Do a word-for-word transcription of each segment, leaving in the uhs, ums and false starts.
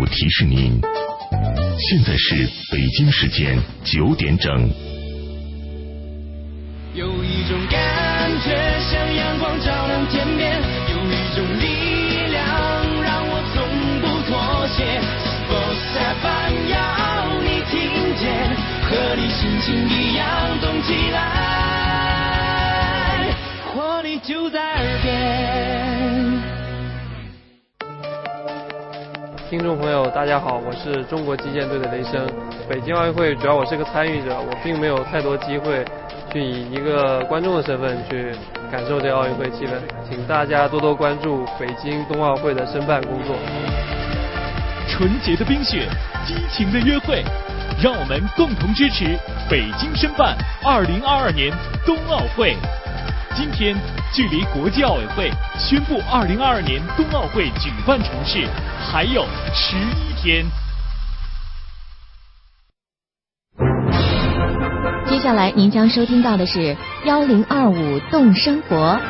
提示您，现在是北京时间九点整。 有一种感觉像阳光照亮天边，有一种力量让我从不妥协。Boss F M 要你听见，和你心情一样动起来，活力就在耳边。 听众朋友大家好，我是中国击剑队的雷声。北京奥运会主要我是个参与者，我并没有太多机会去以一个观众的身份去感受这个奥运会气氛，请大家多多关注北京冬奥会的申办工作。 纯洁的冰雪，激情的约会，让我们共同支持北京申办二零二二年冬奥会。今天距离国际奥委会宣布二零二二年冬奥会举办城市还有十一天。 接下来您将收听到的是幺零二五动生活。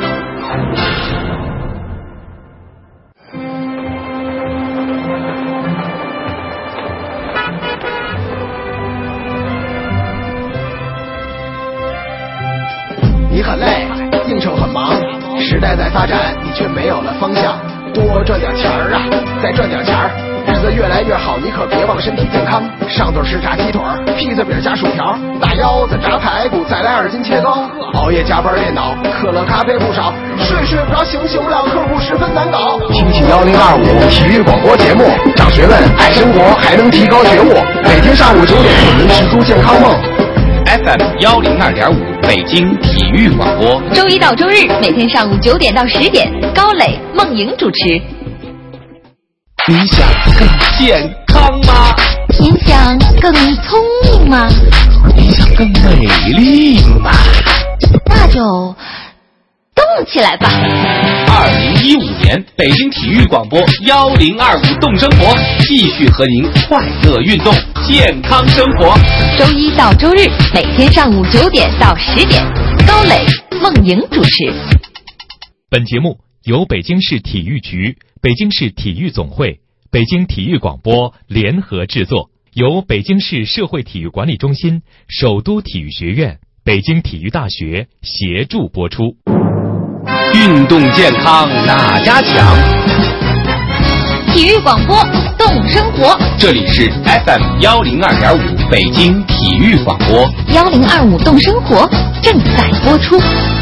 你很累，应酬很忙，时代在发展，你却没有了方向。多赚点钱儿啊，再赚点钱儿，日子越来越好，你可别忘身体健康。上顿吃炸鸡腿，披萨饼加薯条，大腰子炸排骨，再来二斤切糕。熬夜加班电脑，可乐咖啡不少，睡睡不着，醒醒不了，客户十分难搞。听听幺零二五体育广播节目，长学问，爱生活，还能提高觉悟。每天上午九点，给您实租健康梦。 F M 幺零二点五北京体育广播， 周一到周日每天上午九点到十点，高磊、梦莹主持。 你想更健康吗？ 您想更聪明吗？ 你想更美丽吗？ 那就动起来吧！ 二零一五年北京体育广播幺零二五动生活，继续和您快乐运动，健康生活。 周一到周日每天上午九点到十点，高磊、梦莹主持。 本节目由北京市体育局、北京市体育总会、北京体育广播联合制作，由北京市社会体育管理中心、首都体育学院、北京体育大学协助播出。 运动健康哪家强？ 体育广播动生活， 这里是 F M 幺零二点五北京体育广播， 幺零二五动生活正在播出。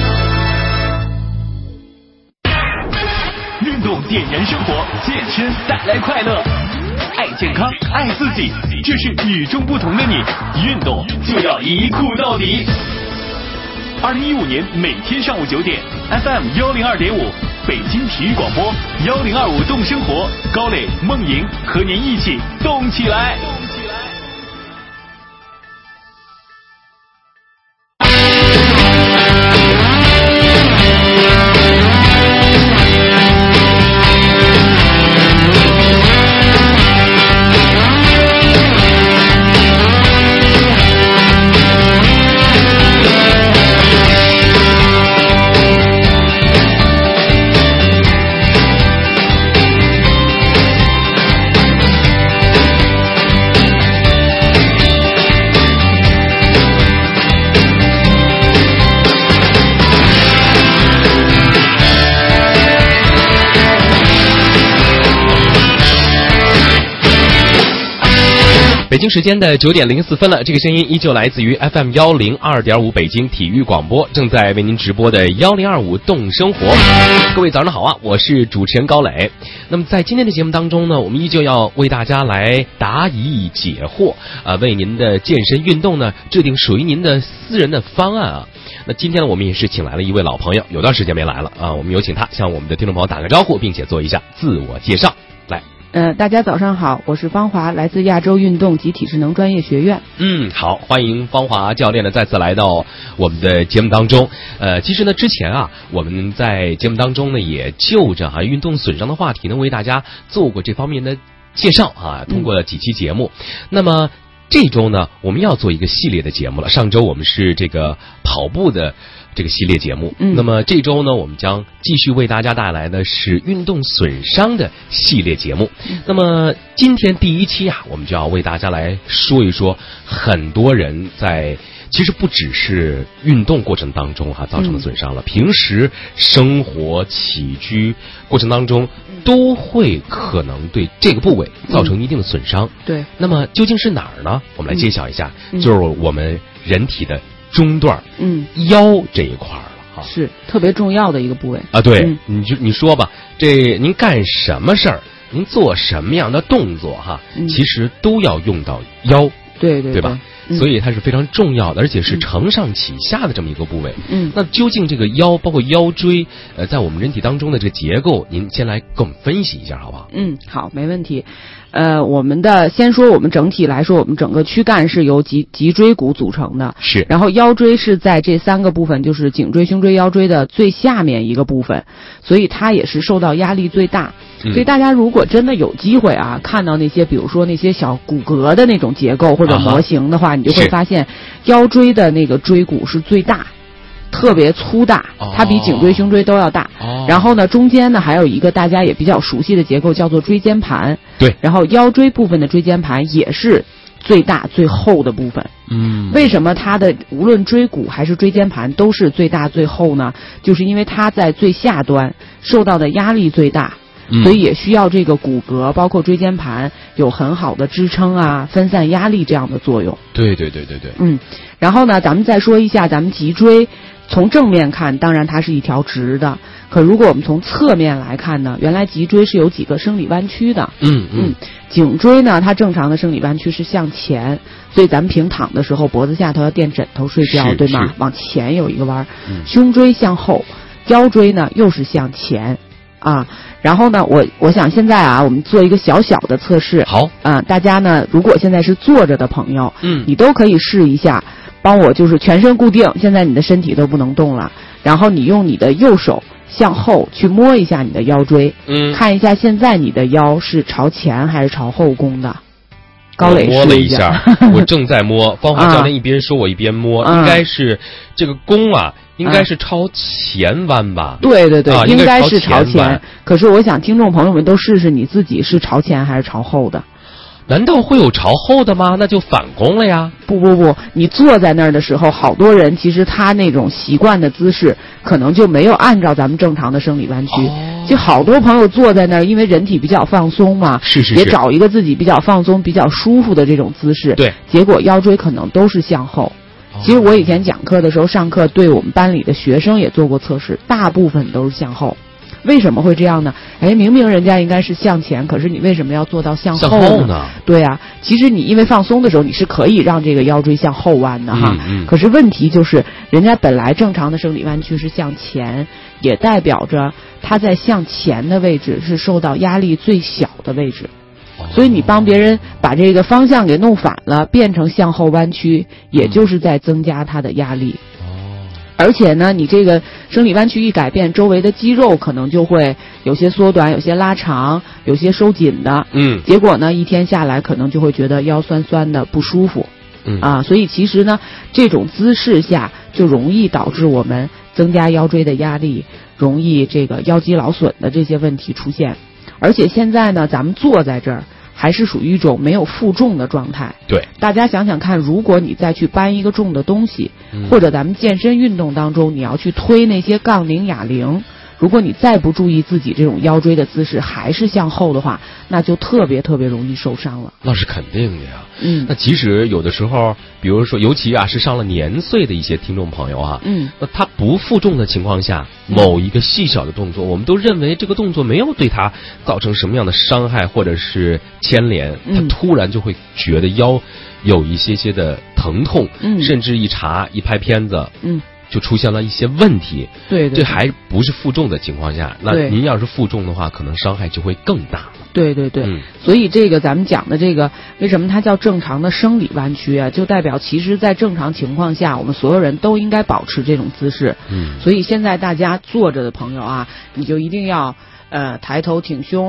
运动点燃生活，健身带来快乐，爱健康，爱自己，这是与众不同的你。运动就要一酷到底。二零一五年每天上午九点 ，F M 幺零二点五北京体育广播，幺零二五动生活，高磊、梦莹和您一起动起来。 北京时间的九点零四分了，这个声音依旧来自于 F M 幺零二点五北京体育广播，正在为您直播的幺零二五动生活。各位早上好啊，我是主持人高磊。那么在今天的节目当中呢，我们依旧要为大家来答疑解惑啊、呃，为您的健身运动呢制定属于您的私人的方案啊。那今天呢，我们也是请来了一位老朋友，有段时间没来了啊，我们有请他向我们的听众朋友打个招呼，并且做一下自我介绍。来。 呃，大家早上好，我是方华，来自亚洲运动及体适能专业学院。 嗯，好，欢迎方华教练呢再次来到我们的节目当中。呃，其实呢，之前啊，我们在节目当中呢也就着哈、啊、运动损伤的话题呢，为大家做过这方面的介绍啊，通过了几期节目。嗯、那么这周呢，我们要做一个系列的节目了。上周我们是这个跑步的这个系列节目，嗯，那么这周呢，我们将继续为大家带来的是运动损伤的系列节目。嗯、那么今天第一期啊，我们就要为大家来说一说，很多人在其实不只是运动过程当中哈、啊、造成的损伤了，嗯、平时生活起居过程当中都会可能对这个部位造成一定的损伤。 嗯、对， 那么究竟是哪儿呢？我们来揭晓一下，嗯、就是我们人体的中段，嗯，腰这一块了哈， 是特别重要的一个部位啊。对，嗯、你就你说吧，这您干什么事儿，您做什么样的动作哈，嗯、其实都要用到腰， 对对对吧？嗯、所以它是非常重要的，而且是承上启下的这么一个部位。嗯，那究竟这个腰，包括腰椎，呃，在我们人体当中的这个结构，您先来跟我们分析一下，好不好？ 嗯，好，没问题。呃，我们的先说我们整体来说，我们整个躯干是由脊脊椎骨组成的， 是。 然后腰椎是在这三个部分，就是颈椎、胸椎、腰椎的最下面一个部分，所以它也是受到压力最大。嗯、所以大家如果真的有机会啊，看到那些比如说那些小骨骼的那种结构或者模型的话，啊、你就会发现腰椎的那个椎骨是最大。特别粗大，它比颈椎、胸椎都要大。哦、然后呢，中间呢还有一个大家也比较熟悉的结构，叫做椎间盘。 对。 然后腰椎部分的椎间盘也是最大最厚的部分。嗯。为什么它的无论椎骨还是椎间盘都是最大最厚呢？就是因为它在最下端受到的压力最大。嗯、所以也需要这个骨骼，包括椎间盘有很好的支撑啊、分散压力这样的作用。 对对对对对。 嗯，然后呢，咱们再说一下咱们脊椎。从正面看，当然它是一条直的。可如果我们从侧面来看呢，原来脊椎是有几个生理弯曲的。 嗯嗯。 嗯，颈椎呢，它正常的生理弯曲是向前，所以咱们平躺的时候，脖子下头要垫枕头睡觉，对吗？往前有一个弯。嗯。胸椎向后，腰椎呢又是向前。啊，然后呢，我我想现在啊，我们做一个小小的测试。 好。 啊，大家呢，如果现在是坐着的朋友，嗯，你都可以试一下。帮我就是全身固定，现在你的身体都不能动了，然后你用你的右手向后去摸一下你的腰椎，嗯，看一下现在你的腰是朝前还是朝后弓的。高磊摸了一下，我正在摸。芳华教练一边说，我一边摸，啊、应该是这个弓啊，应该是朝前弯吧？ 对对对， 啊、 应该是朝前。可是我想听众朋友们都试试你自己是朝前还是朝后的。 难道会有朝后的吗？那就反弓了呀。 不不不，你坐在那儿的时候，好多人其实他那种习惯的姿势可能就没有按照咱们正常的生理弯曲。哦、就好多朋友坐在那儿，因为人体比较放松嘛， 是是是， 也找一个自己比较放松、比较舒服的这种姿势。 对， 结果腰椎可能都是向后。哦、其实我以前讲课的时候，上课对我们班里的学生也做过测试，大部分都是向后。为什么会这样呢？哎，明明人家应该是向前，可是你为什么要做到向后呢？ 向后呢？ 对啊，其实你因为放松的时候，你是可以让这个腰椎向后弯的哈。嗯嗯、可是问题就是，人家本来正常的生理弯曲是向前，也代表着它在向前的位置是受到压力最小的位置。所以你帮别人把这个方向给弄反了，变成向后弯曲，也就是在增加它的压力。而且呢，你这个生理弯曲一改变，周围的肌肉可能就会有些缩短，有些拉长，有些收紧的。嗯。结果呢，一天下来可能就会觉得腰酸酸的不舒服。嗯。啊，所以其实呢，这种姿势下就容易导致我们增加腰椎的压力，容易这个腰肌劳损的这些问题出现。而且现在呢，咱们坐在这儿还是属于一种没有负重的状态。 对， 大家想想看，如果你再去搬一个重的东西，嗯、或者咱们健身运动当中你要去推那些杠铃、哑铃，如果你再不注意自己这种腰椎的姿势还是向后的话，那就特别特别容易受伤了。 那是肯定的呀。 嗯， 那即使有的时候，比如说，尤其啊是上了年岁的一些听众朋友啊，嗯，那他不负重的情况下，某一个细小的动作，我们都认为这个动作没有对他造成什么样的伤害或者是牵连，他突然就会觉得腰有一些些的疼痛，嗯，甚至一查一拍片子，嗯。就出现了一些问题， 对，对， 这还不是负重的情况下，那您要是负重的话，可能伤害就会更大了。 对对对，嗯、所以这个咱们讲的这个，为什么它叫正常的生理弯曲啊？就代表其实在正常情况下，我们所有人都应该保持这种姿势。嗯，所以现在大家坐着的朋友啊，你就一定要呃抬头挺胸。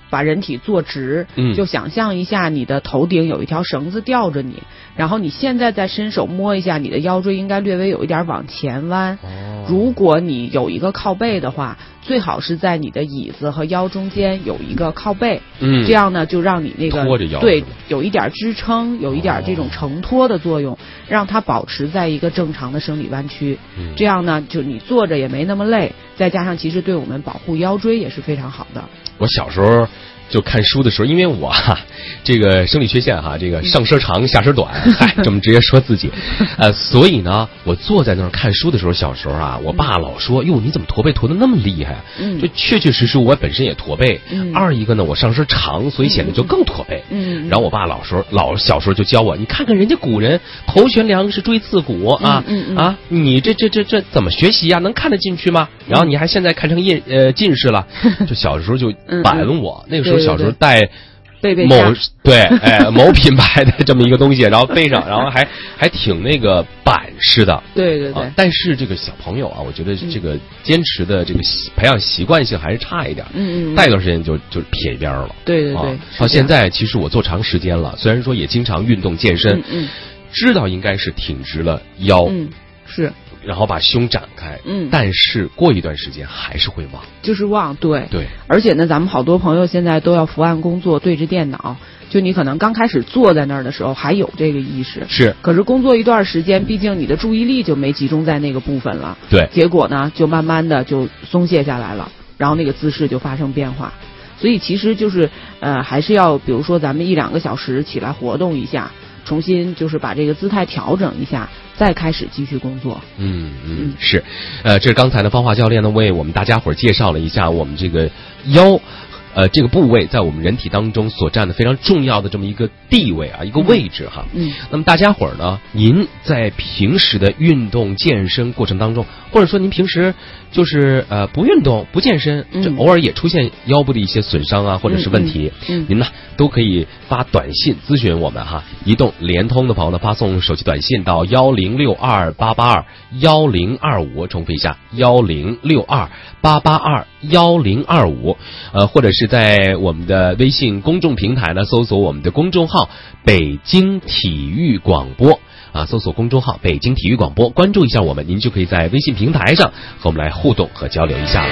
把人体坐直， 嗯， 就想象一下你的头顶有一条绳子吊着你，然后你现在再伸手摸一下你的腰椎，应该略微有一点往前弯。 哦， 如果你有一个靠背的话，最好是在你的椅子和腰中间有一个靠背， 嗯， 这样呢就让你那个托着腰， 对，有一点支撑，有一点这种承托的作用，哦，让它保持在一个正常的生理弯曲， 嗯， 这样呢就你坐着也没那么累，再加上其实对我们保护腰椎也是非常好的。 我小时候就看书的时候，因为我哈这个生理缺陷哈，这个上身长下身短，嗨，这么直接说自己，呃，所以呢，我坐在那儿看书的时候，小时候啊，我爸老说，哟，你怎么驼背驼得那么厉害？嗯，就确确实实我本身也驼背，嗯，二一个呢，我上身长，所以显得就更驼背，嗯，然后我爸老时候老小时候就教我，你看看人家古人头悬梁是锥刺股啊，嗯嗯啊，你这这这这怎么学习呀？能看得进去吗？然后你还现在看成近呃近视了，就小时候就板我，那个时候小时候戴某对哎某品牌的这么一个东西，然后背上，然后还还挺那个板式的。 对对对、 啊。但是这个小朋友啊，我觉得这个坚持的这个培养习惯性还是差一点。嗯嗯。戴一段时间就就撇一边了。 对对对。啊、 到现在其实我做长时间了，虽然说也经常运动健身，嗯嗯，知道应该是挺直了腰。 嗯，是。 然后把胸展开，嗯，但是过一段时间还是会忘， 就是忘，对对。 而且呢，咱们好多朋友现在都要伏案工作，对着电脑，就你可能刚开始坐在那儿的时候还有这个意识， 是。 可是工作一段时间，毕竟你的注意力就没集中在那个部分了， 对。 结果呢，就慢慢的就松懈下来了，然后那个姿势就发生变化。所以其实就是呃，还是要比如说咱们一两个小时起来活动一下。重新就是把这个姿态调整一下，再开始继续工作。 嗯嗯，是，呃，这是刚才呢，芳华教练呢为我们大家伙儿介绍了一下我们这个腰，呃，这个部位在我们人体当中所占的非常重要的这么一个地位啊，一个位置哈。嗯。那么大家伙儿呢，您在平时的运动健身过程当中，或者说您平时就是呃不运动不健身，这偶尔也出现腰部的一些损伤啊，或者是问题，嗯嗯、您呢都可以发短信咨询我们哈。移动、联通的朋友呢，发送手机短信到幺零六二八八二幺零二五，重复一下幺零六二八八二幺零二五，呃，或者是在我们的微信公众平台呢，搜索我们的公众号北京体育广播。啊，搜索公众号北京体育广播，关注一下我们，您就可以在微信平台上和我们来互动和交流一下了。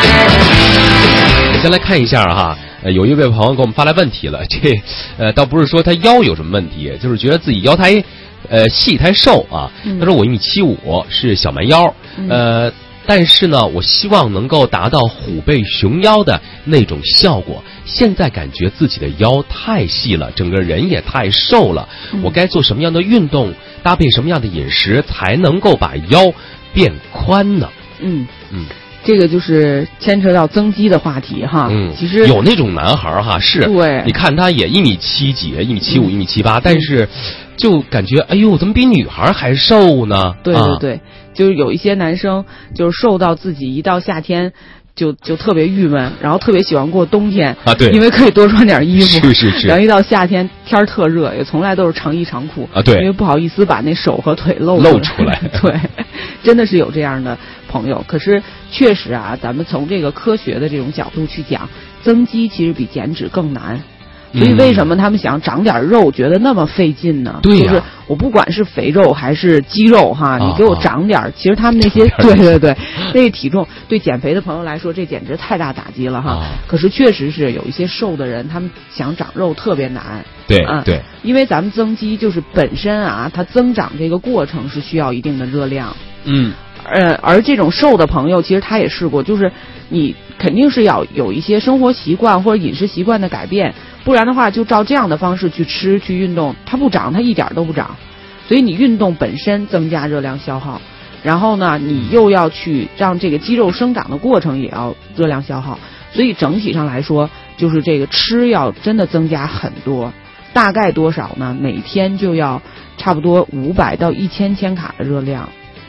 先来看一下哈，呃，有一位朋友给我们发来问题了，这呃倒不是说他腰有什么问题，就是觉得自己腰太呃细太瘦啊。他说我一米七五，是小蛮腰，呃。但是呢，我希望能够达到虎背熊腰的那种效果。现在感觉自己的腰太细了，整个人也太瘦了。嗯、我该做什么样的运动，搭配什么样的饮食，才能够把腰变宽呢？ 嗯嗯，这个就是牵扯到增肌的话题哈。嗯，其实有那种男孩哈，是， 对， 你看他也一米七几，一米七五，一米七八，但是就感觉哎呦，怎么比女孩还瘦呢？ 对对对。啊，就是有一些男生就是瘦到自己一到夏天就就特别郁闷，然后特别喜欢过冬天啊，对， 因为可以多穿点衣服， 是是是。 然后一到夏天天特热，也从来都是长衣长裤啊，对， 因为不好意思把那手和腿露露出来。 对，真的是有这样的朋友。可是确实啊，咱们从这个科学的这种角度去讲，增肌其实比减脂更难。所以为什么他们想长点肉觉得那么费劲呢？ 对呀、啊， 就是我不管是肥肉还是肌肉哈，你给我长点、啊、其实他们那些对对对，那个体重对减肥的朋友来说，这简直太大打击了哈。啊、可是确实是有一些瘦的人，他们想长肉特别难。 对啊，对， 因为咱们增肌就是本身啊，它增长这个过程是需要一定的热量。 嗯。 呃，而这种瘦的朋友，其实他也试过，就是你肯定是要有一些生活习惯或者饮食习惯的改变，不然的话，就照这样的方式去吃去运动，它不长，它一点都不长。所以你运动本身增加热量消耗，然后呢，你又要去让这个肌肉生长的过程也要热量消耗，所以整体上来说，就是这个吃要真的增加很多，大概多少呢？每天就要差不多五百到一千千卡的热量。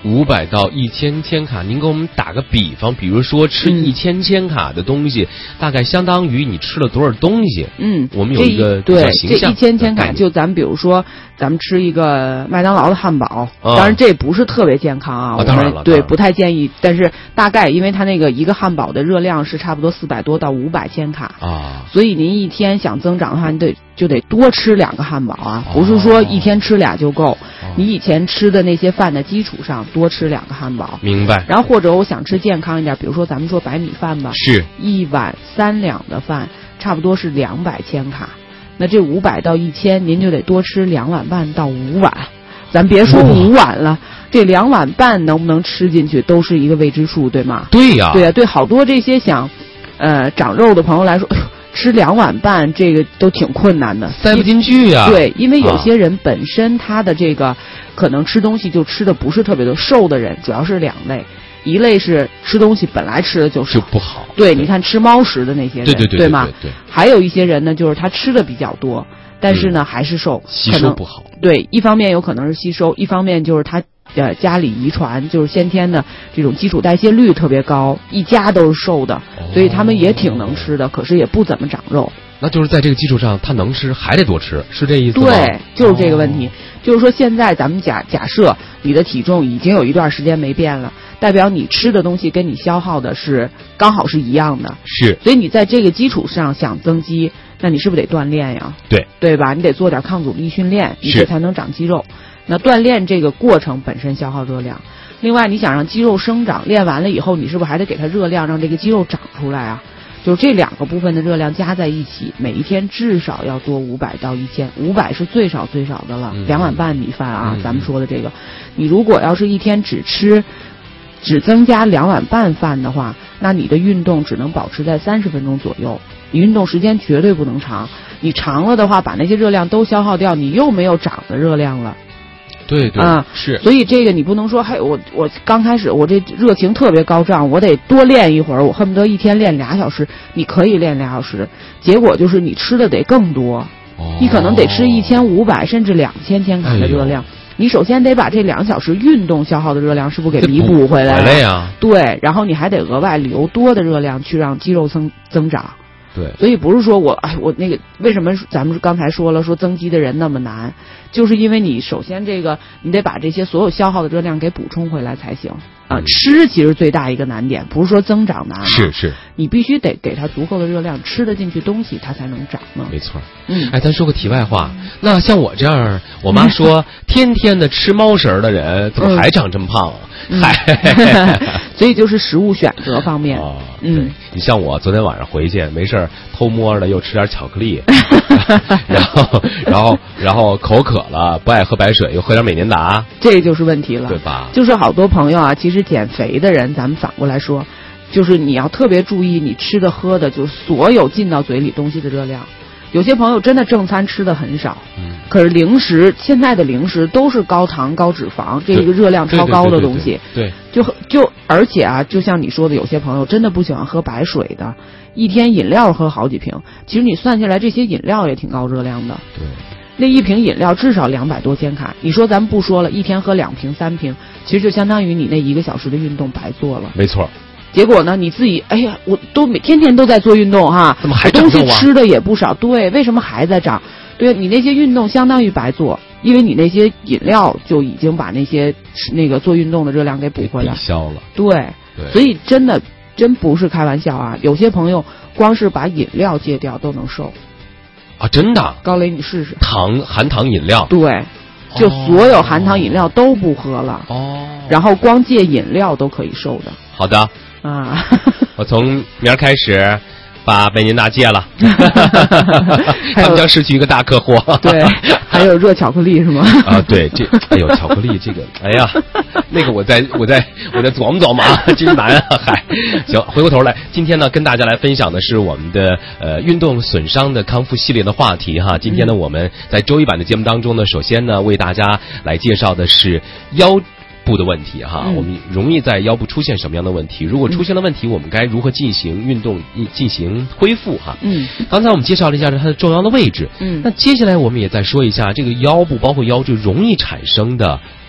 五百到一千千卡，您给我们打个比方，比如说吃一千千卡的东西，嗯、大概相当于你吃了多少东西？ 嗯， 我们有一个比较形象的概念。 对，这一千千卡，就咱们比如说，咱们吃一个麦当劳的汉堡，嗯、当然这不是特别健康啊， 哦、当然了， 对，不太建议。但是大概，因为它那个一个汉堡的热量是差不多四百多到五百千卡啊， 所以您一天想增长的话，你得就得多吃两个汉堡啊，不是说一天吃俩就够。哦、你以前吃的那些饭的基础上多吃两个汉堡， 明白。 然后或者我想吃健康一点，比如说咱们说白米饭吧， 是一碗三两的饭，差不多是两百千卡。那这五百到一千，您就得多吃两碗半到五碗。咱别说五碗了，这两碗半能不能吃进去，都是一个未知数，对吗？ 对呀、啊， 对呀、啊，对好多这些想，呃，长肉的朋友来说。吃两碗半，这个都挺困难的， 塞不进去呀、啊。 对，因为有些人本身他的这个、啊、可能吃东西就吃的不是特别多，瘦的人主要是两类，一类是吃东西本来吃的就少， 就不好。 对，你看吃猫食的那些人， 对对对对吗？ 对对。 还有一些人呢，就是他吃的比较多，但是呢、嗯、还是瘦， 吸收不好。 对，一方面有可能是吸收，一方面就是他。呃，家里遗传就是先天的这种基础代谢率特别高，一家都是瘦的，哦、所以他们也挺能吃的，可是也不怎么长肉。 那就是在这个基础上，他能吃还得多吃，是这意思吗？ 对，就是这个问题。哦、就是说，现在咱们假假设你的体重已经有一段时间没变了，代表你吃的东西跟你消耗的是刚好是一样的。 是。 所以你在这个基础上想增肌，那你是不是得锻炼呀？ 对， 对吧？你得做点抗阻力训练，你这才能长肌肉。那锻炼这个过程本身消耗热量，另外你想让肌肉生长，练完了以后你是不是还得给它热量，让这个肌肉长出来啊？就是这两个部分的热量加在一起，每一天至少要多五百到一千，五百是最少最少的了，两、嗯、碗半米饭啊、嗯，咱们说的这个，你如果要是一天只吃，只增加两碗半饭的话，那你的运动只能保持在三十分钟左右，你运动时间绝对不能长，你长了的话，把那些热量都消耗掉，你又没有长的热量了。 对对啊， 是， 所以这个你不能说，嘿，我我刚开始我这热情特别高涨，我得多练一会儿，我恨不得一天练俩小时，你可以练俩小时，结果就是你吃的得更多，哦、你可能得吃一千五百甚至两千千卡的热量、哎，你首先得把这两小时运动消耗的热量是不是给弥补回来了？ 回来呀， 对，然后你还得额外留多的热量去让肌肉增增长。 对， 所以不是说我哎我那个为什么咱们刚才说了说增肌的人那么难，就是因为你首先这个你得把这些所有消耗的热量给补充回来才行啊、嗯。吃其实最大一个难点，不是说增长难， 是是， 你必须得给它足够的热量，吃得进去东西它才能长呢。 没错， 嗯， 哎，咱说个题外话，那像我这样，我妈说天天的吃猫食的人，怎么还长这么胖啊？ 嗯、嗨，所以就是食物选择方面， 哦、 嗯， 你像我昨天晚上回去没事偷摸的又吃点巧克力，然后然后然后口渴了不爱喝白水，又喝点美年达， 这就是问题了， 对吧？ 就是好多朋友啊，其实减肥的人，咱们反过来说，就是你要特别注意你吃的喝的，就是所有进到嘴里东西的热量。有些朋友真的正餐吃的很少，嗯，可是零食现在的零食都是高糖高脂肪，这个热量超高的东西， 对， 就就而且啊，就像你说的，有些朋友真的不喜欢喝白水的，一天饮料喝好几瓶，其实你算下来这些饮料也挺高热量的， 对， 那一瓶饮料至少两百多千卡，你说咱们不说了，一天喝两瓶三瓶，其实就相当于你那一个小时的运动白做了， 没错。 结果呢？你自己，哎呀，我都每天天都在做运动哈， 怎么还长肉啊？ 东西吃的也不少，对，为什么还在长？对，你那些运动相当于白做，因为你那些饮料就已经把那些那个做运动的热量给补回来， 抵消了。 对， 对， 所以真的真不是开玩笑啊！有些朋友光是把饮料戒掉都能瘦啊，真的？ 高磊，你试试糖含糖饮料， 对，就所有含糖饮料都不喝了哦， 然后光戒饮料都可以瘦的。 好的。 啊， 我从明儿开始把美年达戒了，他们将失去一个大客户。 对，还有热巧克力是吗？ 啊，对，这哎呦，巧克力这个，哎呀，那个我在我在我在琢磨琢磨啊，真难啊！嗨，行，回过头来，今天呢，跟大家来分享的是我们的呃运动损伤的康复系列的话题哈。今天呢，我们在周一版的节目当中呢，首先呢，为大家来介绍的是腰部的问题哈、嗯，我们容易在腰部出现什么样的问题？如果出现了问题，嗯、我们该如何进行运动进行恢复哈？嗯，刚才我们介绍了一下它的重要的位置，嗯，那接下来我们也再说一下这个腰部包括腰椎容易产生的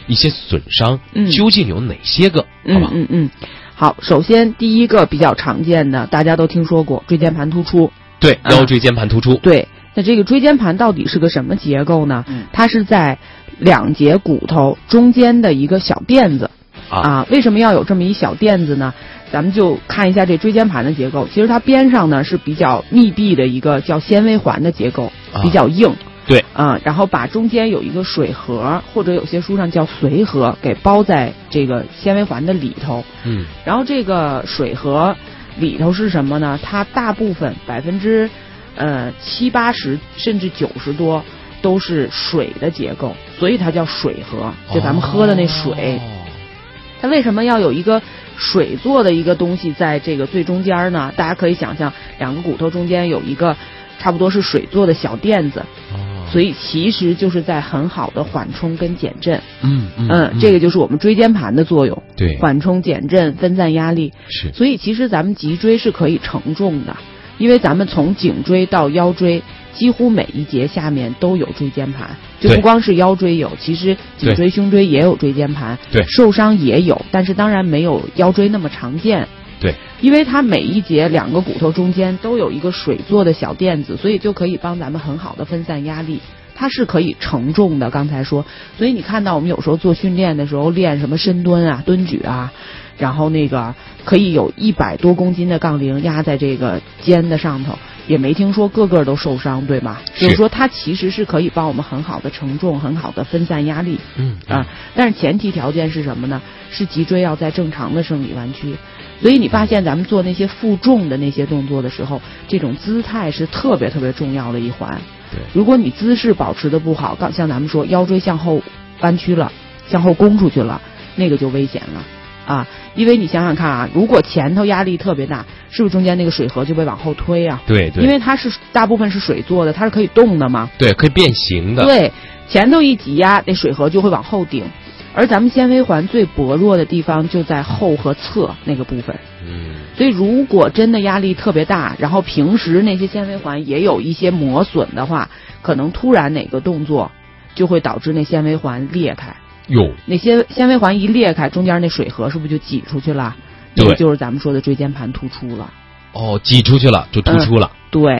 一些损伤， 嗯， 究竟有哪些个？ 嗯好吧， 嗯嗯，好，首先第一个比较常见的，大家都听说过椎间盘突出。 对，腰椎间盘突出。 啊、对，那这个椎间盘到底是个什么结构呢？ 嗯、 它是在两节骨头中间的一个小垫子。啊, 啊，为什么要有这么一小垫子呢？咱们就看一下这椎间盘的结构。其实它边上呢是比较密闭的一个叫纤维环的结构， 啊、 比较硬。 对， 啊，然后把中间有一个水盒，或者有些书上叫髓盒，给包在这个纤维环的里头。 嗯， 然后这个水盒里头是什么呢？它大部分百分之呃七八十甚至九十多都是水的结构，所以它叫水盒，就咱们喝的那水。哦，它为什么要有一个水做的一个东西在这个最中间呢？大家可以想象，两个骨头中间有一个差不多是水做的小垫子， 哦， 所以其实就是在很好的缓冲跟减震。 嗯 嗯, 嗯，这个就是我们椎间盘的作用。 对， 缓冲、减震、分散压力。 是。 所以其实咱们脊椎是可以承重的，因为咱们从颈椎到腰椎，几乎每一节下面都有椎间盘，就不光是腰椎有，其实颈椎、胸椎也有椎间盘。 对， 受伤也有，但是当然没有腰椎那么常见。 对， 因为它每一节两个骨头中间都有一个水做的小垫子，所以就可以帮咱们很好的分散压力。它是可以承重的，刚才说，所以你看到我们有时候做训练的时候练什么深蹲啊、蹲举啊，然后那个可以有一百多公斤的杠铃压在这个肩的上头，也没听说个个都受伤，对吗？ 是就是说它其实是可以帮我们很好的承重、很好的分散压力。 嗯啊，但是前提条件是什么呢？是脊椎要在正常的生理弯曲。所以你发现咱们做那些负重的那些动作的时候，这种姿态是特别特别重要的一环。 对， 如果你姿势保持的不好，像咱们说腰椎向后弯曲了，向后弓出去了，那个就危险了啊！因为你想想看啊，如果前头压力特别大，是不是中间那个水盒就被往后推啊？ 对对， 因为它是大部分是水做的，它是可以动的嘛。 对，可以变形的。 对，前头一挤压，那水盒就会往后顶。而咱们纤维环最薄弱的地方就在后和侧那个部分。 嗯， 所以如果真的压力特别大，然后平时那些纤维环也有一些磨损的话，可能突然哪个动作就会导致那纤维环裂开。 哟， 那些纤维环一裂开，中间那水盒是不是就挤出去了？ 对， 那个就是咱们说的椎间盘突出了。 哦，挤出去了就突出了。 嗯、对。